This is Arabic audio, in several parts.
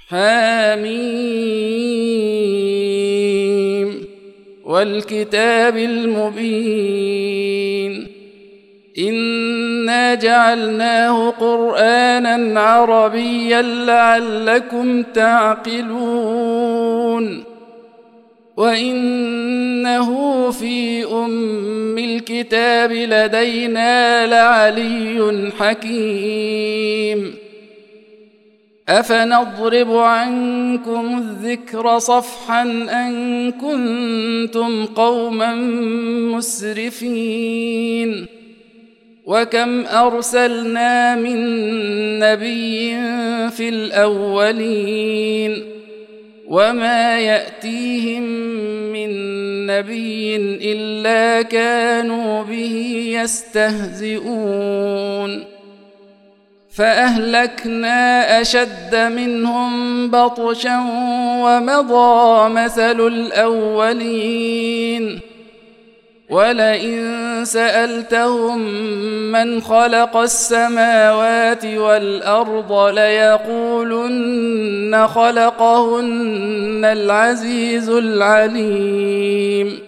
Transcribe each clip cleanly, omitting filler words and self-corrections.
حميم والكتاب المبين إنا جعلناه قرآنا عربيا لعلكم تعقلون وإنه في أم الكتاب لدينا لعلي حكيم أفنضرب عنكم الذكر صفحا أن كنتم قوما مسرفين وكم أرسلنا من نبي في الأولين وما يأتيهم من نبي إلا كانوا به يستهزئون فأهلكنا أشد منهم بطشا ومضى مثل الأولين ولئن سألتهم من خلق السماوات والأرض ليقولن خلقهن العزيز العليم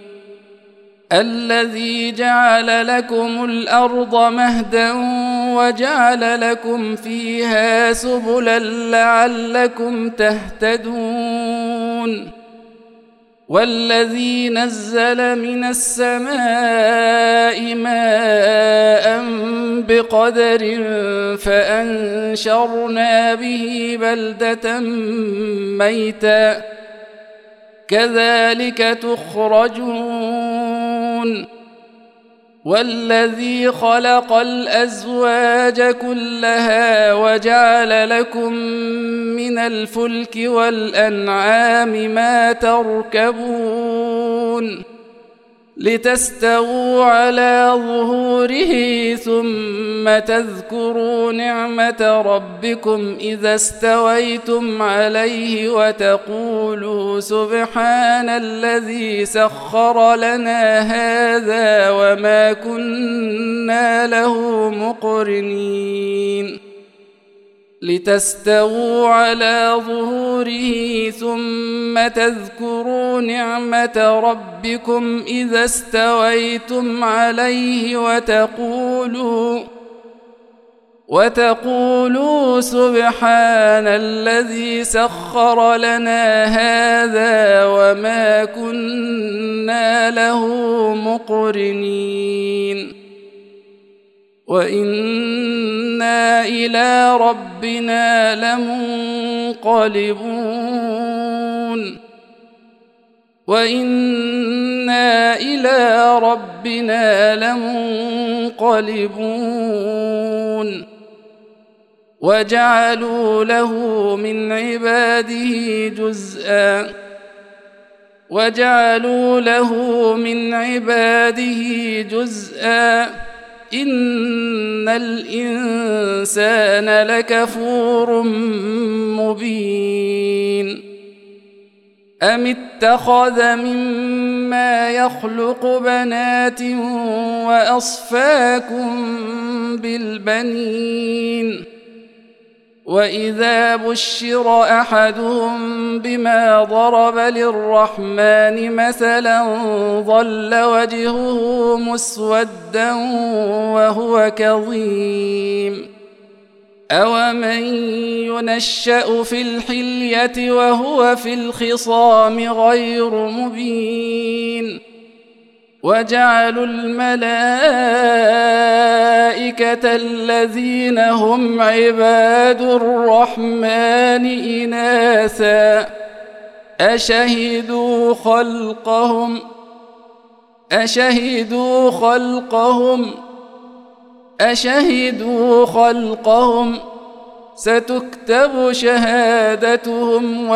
الذي جعل لكم الأرض مهدا وجعل لكم فيها سبلا لعلكم تهتدون والذي نزل من السماء ماء بقدر فأنشرنا به بلدة ميتا كذلك تخرجون والذي خلق الأزواج كلها وجعل لكم من الفلك والأنعام ما تركبون لتستووا على ظهوره ثم تذكروا نعمة ربكم إذا استويتم عليه وتقولوا سبحان الذي سخر لنا هذا وما كنا له مقرنين لتستووا على ظهوره ثم تذكروا نعمة ربكم إذا استويتم عليه وتقولوا سبحان الذي سخر لنا هذا وما كنا له مقرنين وإنا إلى ربنا لمنقلبون وجعلوا له من عباده جزءا إن الإنسان لكفور مبين أم اتخذ مما يخلق بنات وأصفاكم بالبنين وإذا بشر أحدهم بما ضرب للرحمن مثلا ظل وجهه مسودا وهو كظيم أومن ينشأ في الحلية وهو في الخصام غير مبين وجعلوا الملائكة الذين هم عباد الرحمن إناثا أشهدوا خلقهم ستكتب شهادتهم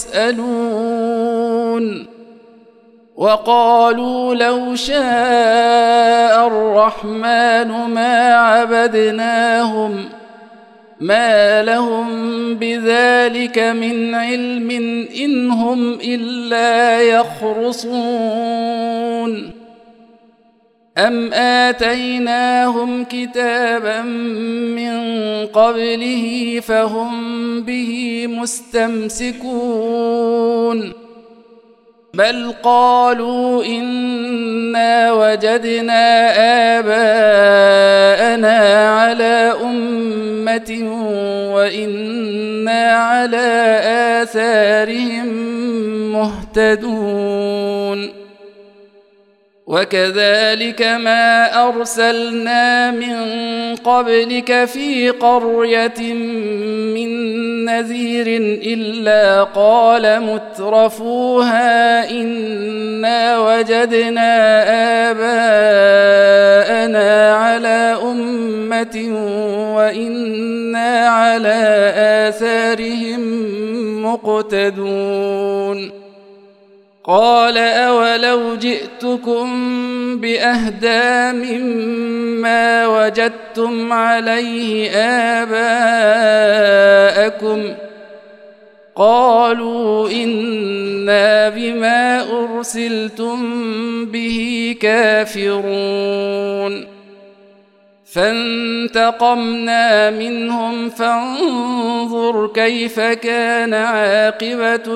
ويسألون وقالوا لو شاء الرحمن ما عبدناهم ما لهم بذلك من علم إن هم إلا يخرصون أم آتيناهم كتابا من قبله فهم به مستمسكون بل قالوا إنا وجدنا آباءنا على أمة وإنا على آثارهم مهتدون وكذلك ما أرسلنا من قبلك في قرية من نذير إلا قال مترفوها إنا وجدنا آباءنا على أمة وإنا على آثارهم مقتدون قال أولو جئتكم بأهدى مما وجدتم عليه آباءكم قالوا إنا بما أرسلتم به كافرون فانتقمنا منهم فانظر كيف كان عاقبة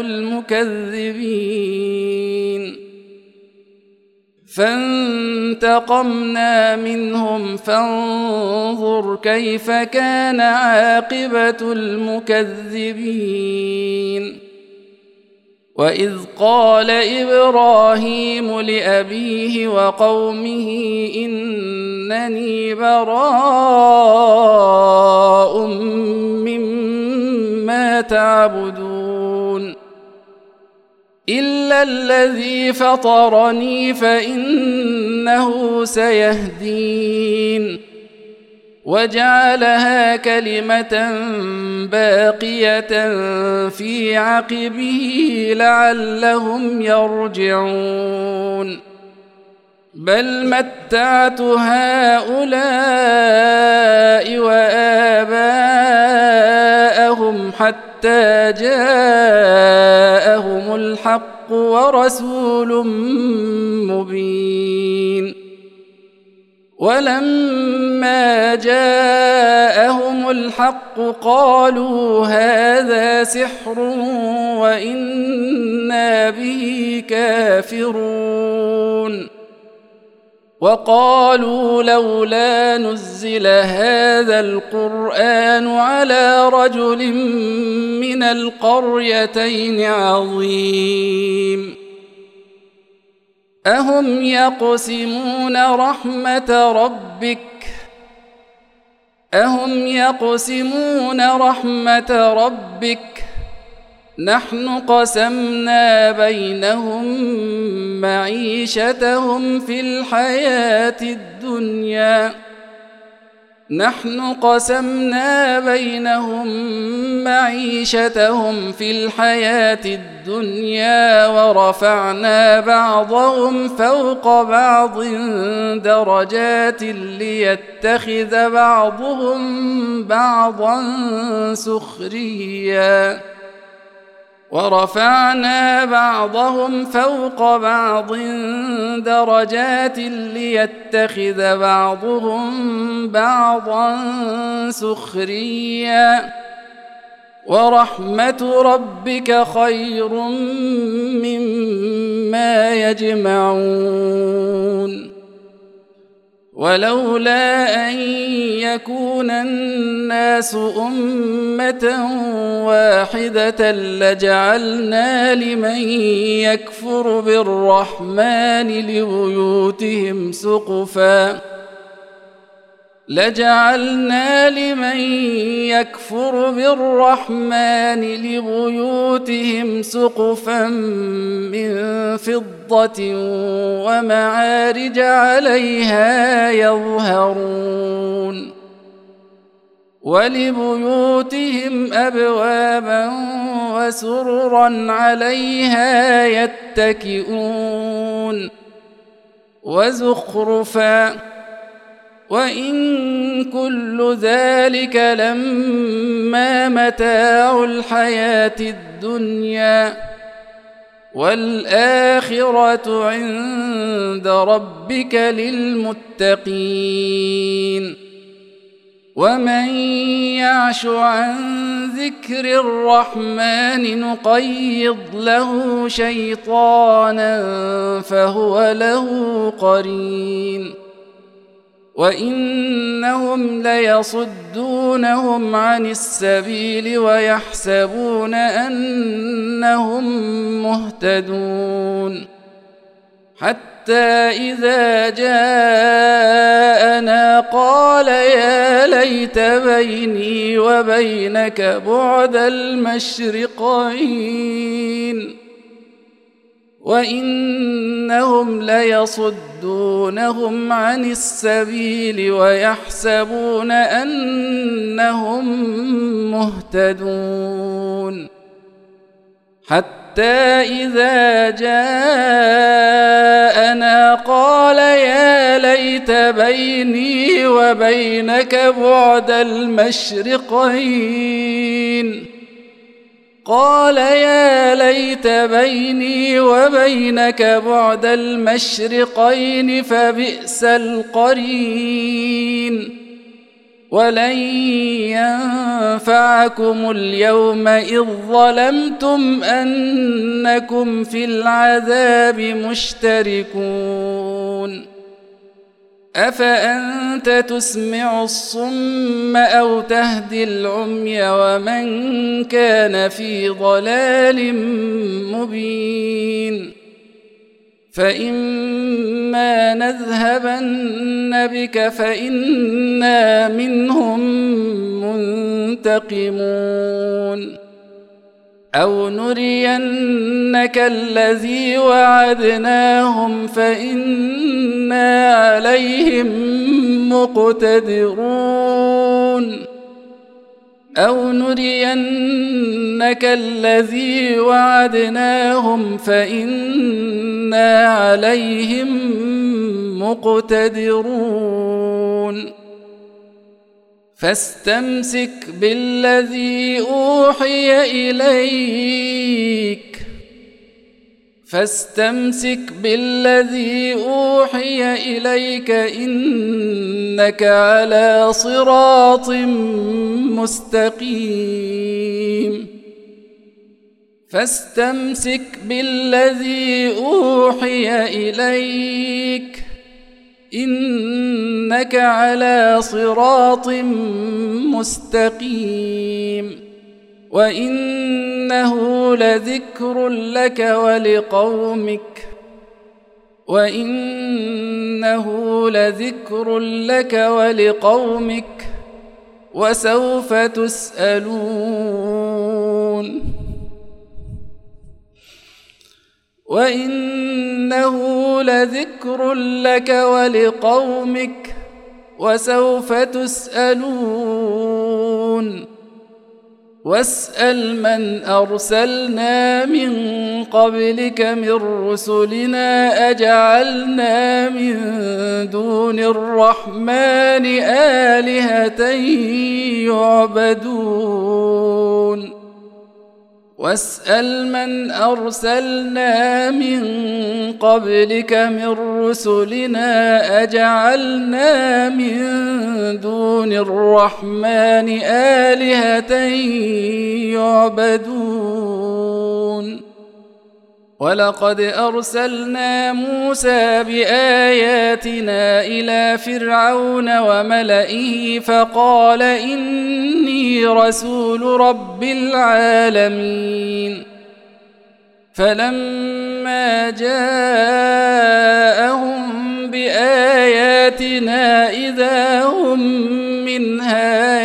المكذبين فانتقمنا منهم فانظر كيف كان عاقبة المكذبين وإذ قال إبراهيم لأبيه وقومه إنني براء مما تعبدون إلا الذي فطرني فإنه سيهدين وجعلها كلمة باقية في عقبه لعلهم يرجعون بل متعت هؤلاء وآباءهم حتى جاءهم الحق ورسول مبين ولما جاءهم الحق قالوا هذا سحر وإنا به كافرون وقالوا لولا نزل هذا القرآن على رجل من القريتين عظيم أهم يقسمون رحمة ربك نحن قسمنا بينهم معيشتهم في الحياة الدنيا ورفعنا بعضهم فوق بعض درجات ليتخذ بعضهم بعضا سخريا ورحمة ربك خير مما يجمعون ولولا أن يكون الناس أمة واحدة لجعلنا لمن يكفر بالرحمن لبيوتهم سقفا من فضة ومعارج عليها يظهرون ولبيوتهم أبوابا وسررا عليها يتكئون وزخرفا وإن كل ذلك لما متاع الحياة الدنيا والآخرة عند ربك للمتقين. ومن يعش عن ذكر الرحمن نقيض له شيطانا فهو له قرين. وإنهم ليصدونهم عن السبيل ويحسبون أنهم مهتدون، حتى إذا جاءنا قال يا ليت بيني وبينك بعد المشرقين. وإنهم ليصدونهم عن السبيل ويحسبون أنهم مهتدون، حتى إذا جاءنا قال يا ليت بيني وبينك بعد المشرقين. قال يا ليت بيني وبينك بعد المشرقين فبئس القرين. ولن ينفعكم اليوم إذ ظلمتم أنكم في العذاب مشتركون. أفأنت تسمع الصم أو تهدي العمي ومن كان في ضلال مبين. فإما نذهبن بك فإنا منهم منتقمون، أو نرينك الذي وعدناهم فإنا عليهم مقتدرون. أو نرينك الذي وعدناهم فإنا عليهم مقتدرون. فاستمسك بالذي أوحي إليك إنك على صراط مستقيم. فاستمسك بالذي أوحي إليك إنك على صراط مستقيم. وإنه لذكر لك ولقومك وسوف تسألون. وإنه لذكر لك ولقومك وسوف تسألون. واسأل من أرسلنا من قبلك من رسلنا أجعلنا من دون الرحمن آلهة يعبدون. واسأل من أرسلنا من قبلك من رسلنا أجعلنا من دون الرحمن آلهة يعبدون. ولقد أرسلنا موسى بآياتنا إلى فرعون وملئه فقال إني رسول رب العالمين. فلما جاءهم بآياتنا إذا هم منها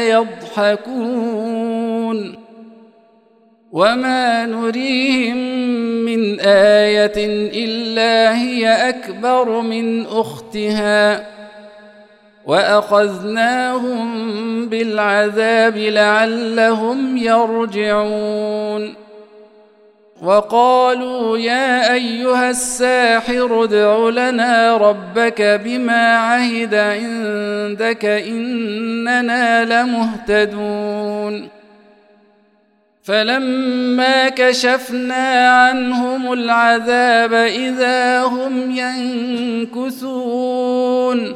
يضحكون. وما نريهم من آية إلا هي أكبر من أختها وأخذناهم بالعذاب لعلهم يرجعون. وقالوا يا أيها الساحر ادع لنا ربك بما عهد عندك إننا لمهتدون. فلما كشفنا عنهم العذاب إذا هم ينكثون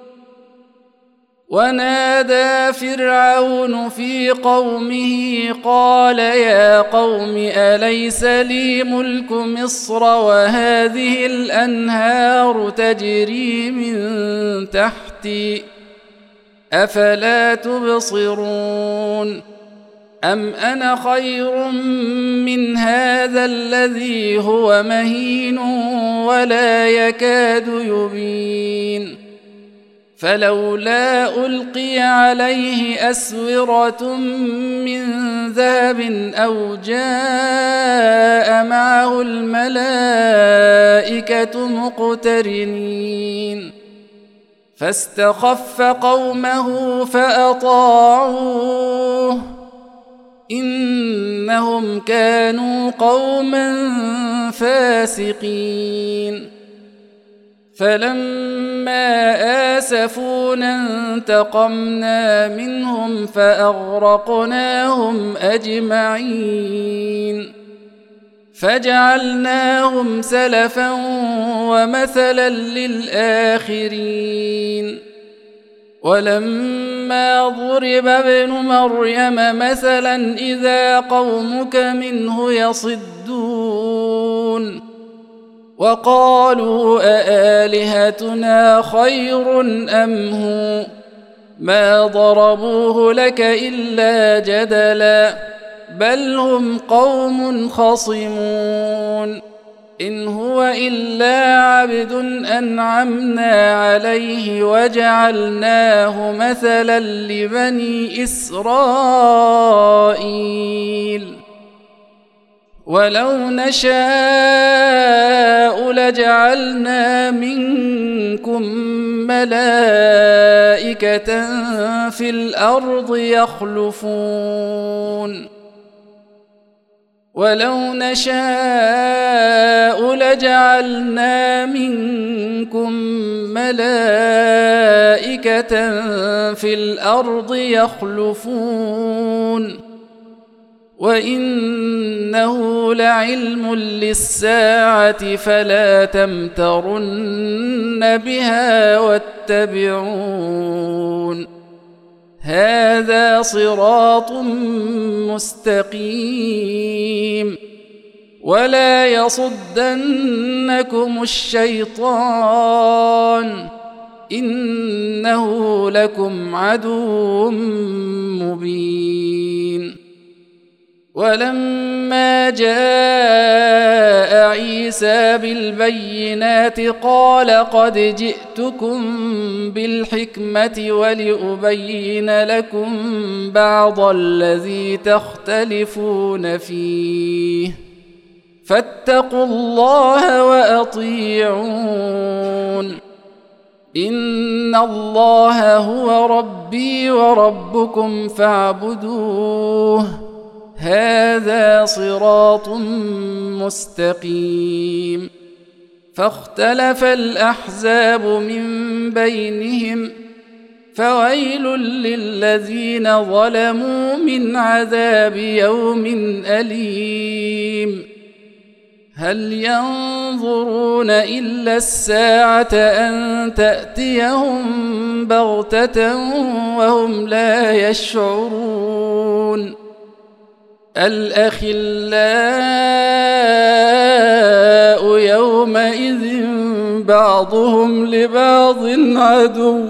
ونادى فرعون في قومه قال يا قوم أليس لي ملك مصر وهذه الأنهار تجري من تحتي أفلا تبصرون أم أنا خير من هذا الذي هو مهين ولا يكاد يبين فلولا ألقي عليه أسورة من ذهب أو جاء معه الملائكة مقترنين فاستخف قومه فأطاعوه إنهم كانوا قوما فاسقين فلما آسفونا انتقمنا منهم فأغرقناهم أجمعين فجعلناهم سلفا ومثلا للآخرين ولما ضرب ابن مريم مثلا إذا قومك منه يصدون وقالوا أآلهتنا خير أم هو ما ضربوه لك إلا جدلا بل هم قوم خصمون إن هو إلا عبد أنعمنا عليه وجعلناه مثلا لبني إسرائيل ولو نشاء لجعلنا منكم ملائكة في الأرض يخلفون ولو نشاء لجعلنا منكم ملائكة في الأرض يخلفون وإنه لعلم للساعة فلا تمترن بها واتبعون هذا صراط مستقيم ولا يصدنكم الشيطان إنه لكم عدو مبين ولما جاء عيسى بالبينات قال قد جئتكم بالحكمة ولأبين لكم بعض الذي تختلفون فيه فاتقوا الله وأطيعون إن الله هو ربي وربكم فاعبدوه هذا صراط مستقيم فاختلف الأحزاب من بينهم فويل للذين ظلموا من عذاب يوم أليم هل ينظرون إلا الساعة أن تأتيهم بغتة وهم لا يشعرون الأخلاء يومئذ بعضهم لبعض عدو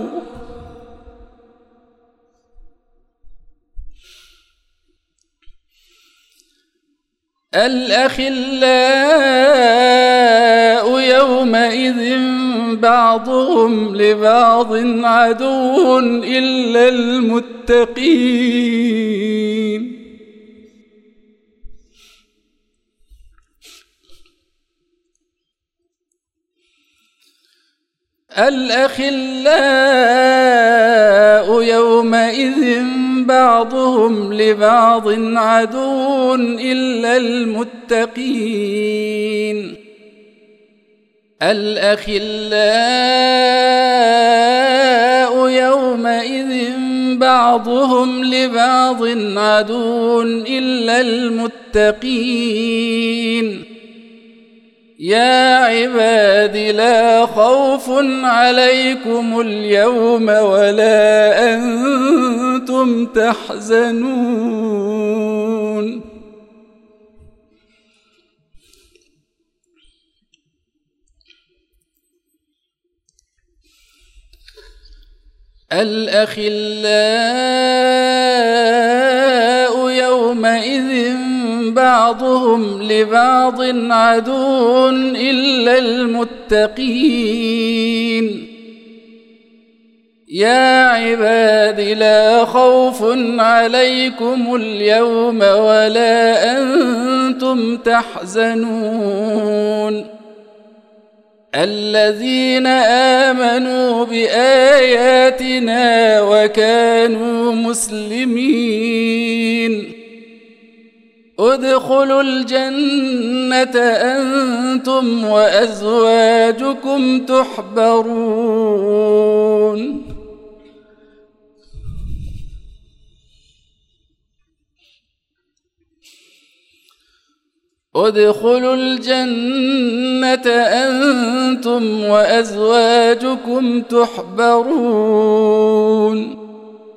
الأخلاء يومئذ بعضهم لبعض عدو إلا المتقين الأخلاء يومئذ بعضهم لبعض عدو إلا المتقين الأخلاء يومئذ بعضهم بعضهم لبعض عدو إلا المتقين يا عباد لا خوف عليكم اليوم ولا أنتم تحزنون الأخلاء يومئذ بعضهم لبعض عدو إلا المتقين يا عباد لا خوف عليكم اليوم ولا أنتم تحزنون الذين آمنوا بآياتنا وكانوا مسلمين ادخلوا الجنة أنتم وأزواجكم تحبرون ادخلوا الجنة أنتم وأزواجكم تحبرون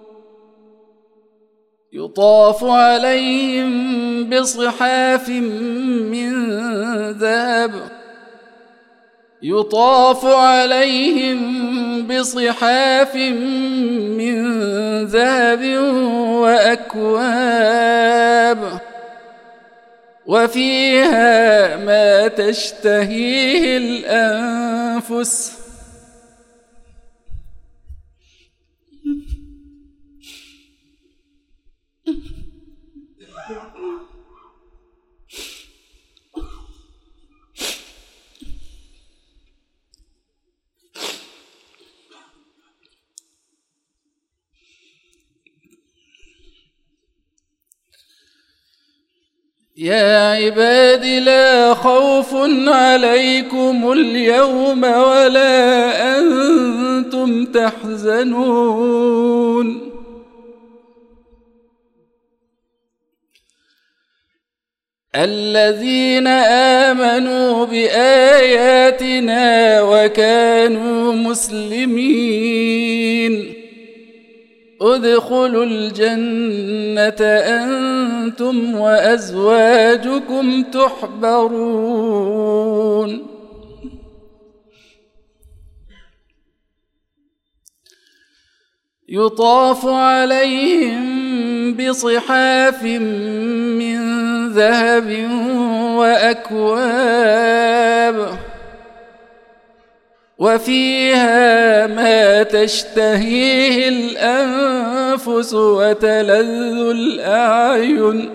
يطاف عليهم بصحاف من ذهب يطاف عليهم بصحاف من ذهب وأكواب وفيها ما تشتهيه الأنفس يا عباد لا خوف عليكم اليوم ولا أنتم تحزنون الذين آمنوا بآياتنا وكانوا مسلمين ادخلوا الجنة أنتم وأزواجكم تحبرون يطاف عليهم بصحاف من ذهب وأكواب وفيها ما تشتهيه الأنفس وتلذ الأعين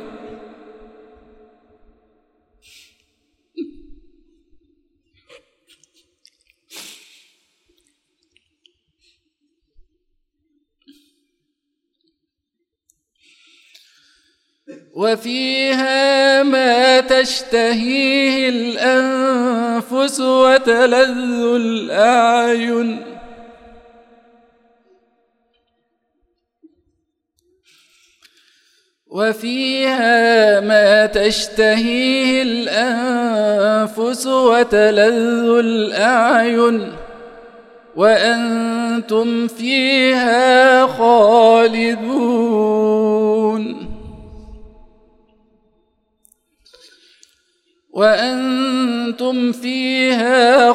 وفيها ما تشتهيه الأنفس وتلذ الأعين وفيها ما تشتهيه الأنفس وتلذ الأعين وأنتم فيها خالدون وأنتم فيها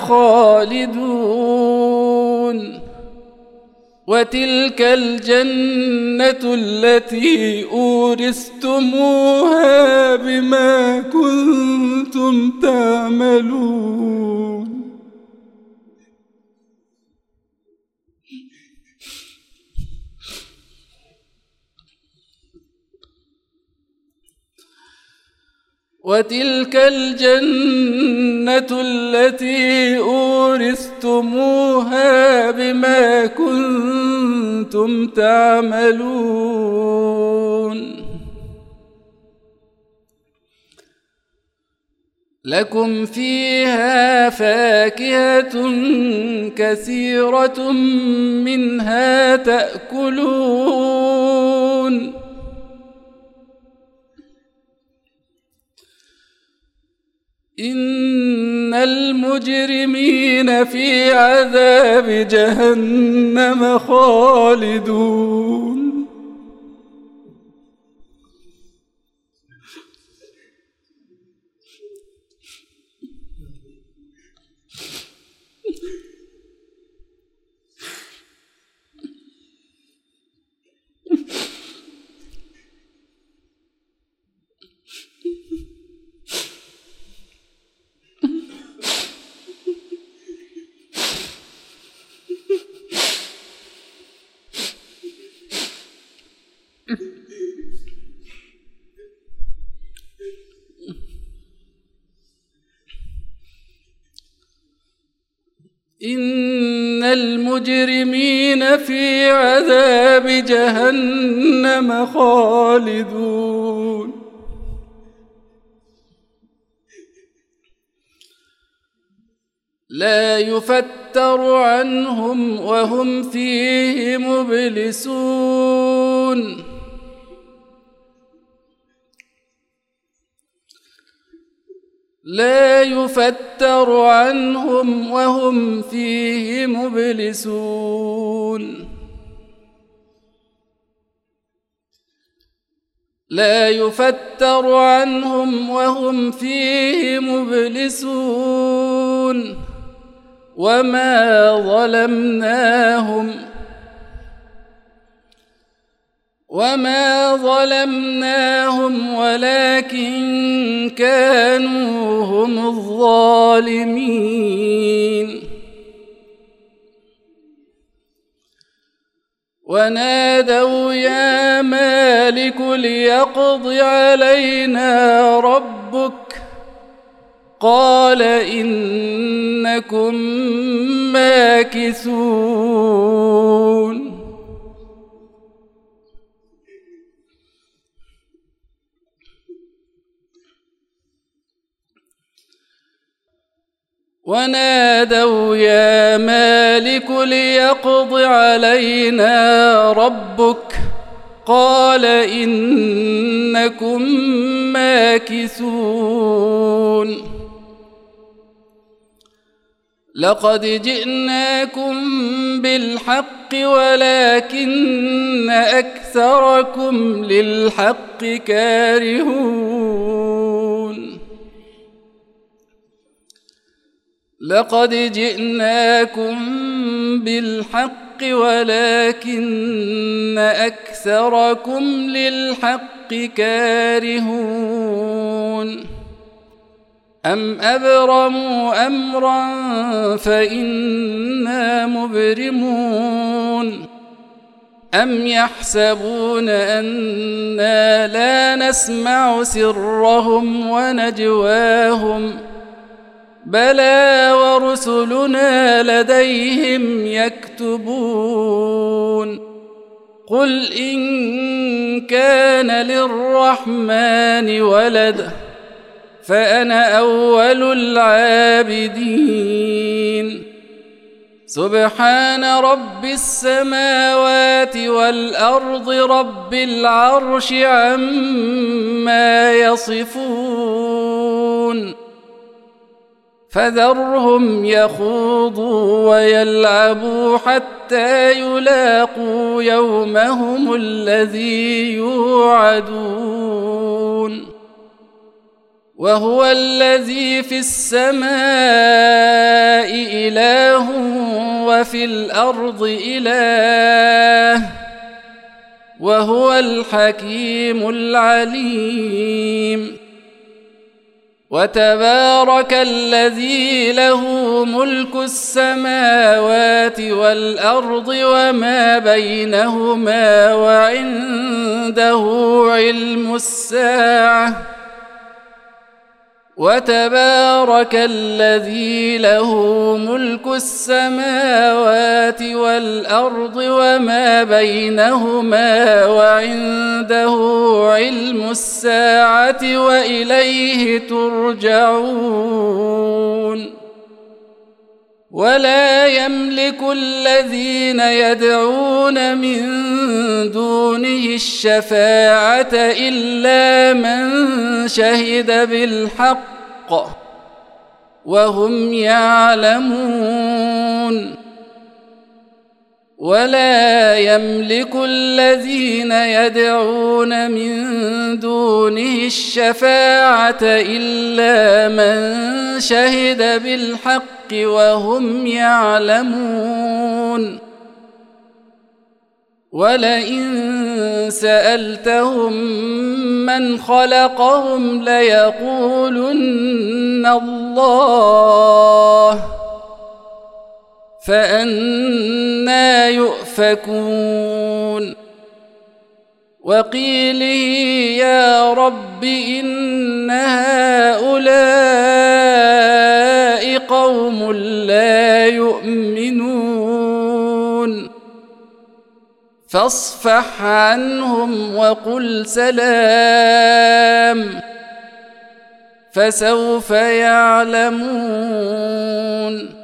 خالدون وتلك الجنة التي أورثتموها بما كنتم تعملون وتلك الجنة التي أورثتموها بما كنتم تعملون لكم فيها فاكهة كثيرة منها تأكلون إن المجرمين في عذاب جهنم خالدون إن المجرمين في عذاب جهنم خالدون لا يفتر عنهم وهم فيه مبلسون لا يفتر عنهم وهم فيه مبلسون لا يفتر عنهم وهم فيه مبلسون وما ظلمناهم ولكن كانوا هم الظالمين ونادوا يا مالك ليقض علينا ربك قال إنكم ماكثون ونادوا يا مالك ليقض علينا ربك قال إنكم ماكثون لقد جئناكم بالحق ولكن أكثركم للحق كارهون لقد جئناكم بالحق ولكن أكثركم للحق كارهون أم أبرموا أمرا فإنا مبرمون أم يحسبون أنا لا نسمع سرهم ونجواهم بلى ورسلنا لديهم يكتبون قل إن كان للرحمن ولد فأنا أول العابدين سبحان رب السماوات والأرض رب العرش عما يصفون فذرهم يخوضوا ويلعبوا حتى يلاقوا يومهم الذي يوعدون وهو الذي في السماء إله وفي الأرض إله وهو الحكيم العليم وتبارك الذي له ملك السماوات والأرض وما بينهما وعنده علم الساعة وتبارك الذي له ملك السماوات والأرض وما بينهما وعنده علم الساعة وإليه ترجعون ولا يملك الذين يدعون من دونه الشفاعة إلا من شهد بالحق وهم يعلمون ولا يملك الذين يدعون من دونه الشفاعة إلا من شهد بالحق وهم يعلمون ولئن سألتهم من خلقهم ليقولن الله فأنى يؤفكون وقيله يا رب إن هؤلاء قوم لا يؤمنون فاصفح عنهم وقل سلام فسوف يعلمون